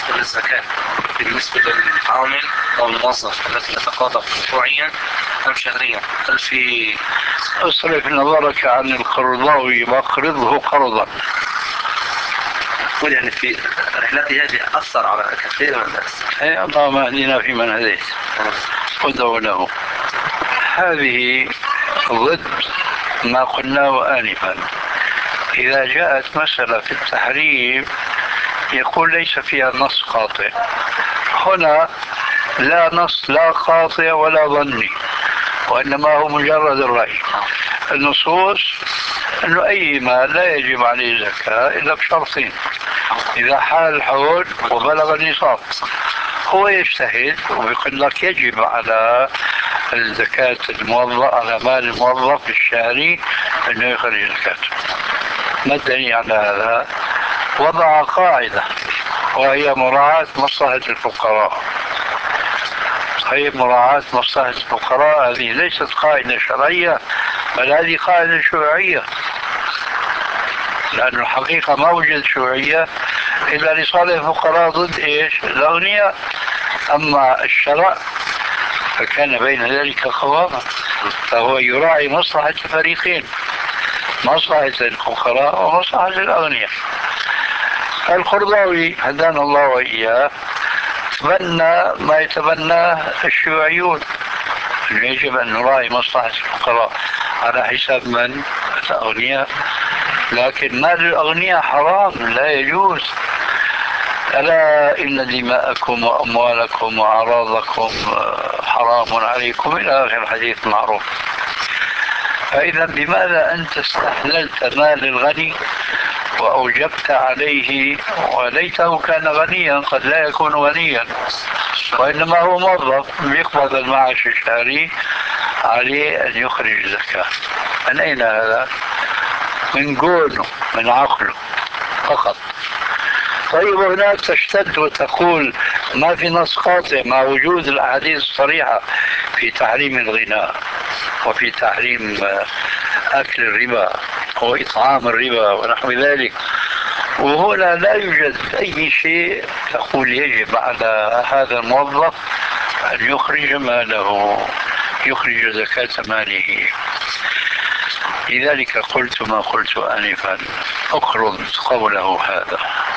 تخرج الزكاة بالنسبة للعامل أو الموظف الذي يتقاضى أسبوعيا أم شهريا؟ هل في اصرف نظرك عن القرضاوي واقرضه قرضا. يقول يعني في رحلتي هذه أثر على كثير من الناس. اللهم اهدنا فيمن هديت وادعو له. هذه ضد ما قلناه آنفا. إذا جاءت مسألة في التحريم يقول ليس فيها نص قاطع. هنا لا نص لا قاطع ولا ظني، وإنما هو مجرد الرأي. النصوص أنه أي مال لا يجب عليه زكاة إلا بشرطين: إذا حال الحول وبلغ النصاب. هو يجتهد ويقول لك يجب على الزكاة الموظف، على مال الموظف الشهري أنه يخرج زكاة. ما الدليل على هذا؟ وضع قاعدة وهي مراعاة مصلحة الفقراء. هي مراعاة مصلحة الفقراء هذه ليست قاعدة شرعية، بل هذه قاعدة شيوعية، لأن الحقيقة ما وجد شيوعية إلا لصالح الفقراء ضد إيش؟ الأغنياء. أما الشرع فكان بين ذلك قواما، فهو يراعي مصلحة الفريقين، مصلحة الفقراء ومصلحة الأغنياء. القرضاوي هدانا الله وإياه تبنى ما يتبناه الشيوعيون، يجب أن نراعي مصلحة الفقراء على حساب من؟ الأغنياء. لكن مال الأغنياء حرام لا يجوز. ألا إن دماءكم وأموالكم وأعراضكم حرام عليكم إلى آخر الحديث المعروف. فإذا بماذا أنت استحللت مال الغني وأوجبت عليه، وليته كان غنيا، قد لا يكون غنيا وإنما هو موظف يقبض المعاش الشهري، عليه أن يخرج زكاة. من أين هذا؟ من قوله، من عقله فقط. طيب هناك تشتد وتقول ما في نص قاطع مع وجود الأحاديث الصريحة في تحريم الغناء وفي تحريم أكل الربا وإطعام الربا ونحو ذلك، وهنا لا يوجد أي شيء تقول يجب على هذا الموظف أن يخرج ماله، يخرج زكاة ماله. لذلك قلت ما قلت آنفا: أقرض قوله هذا.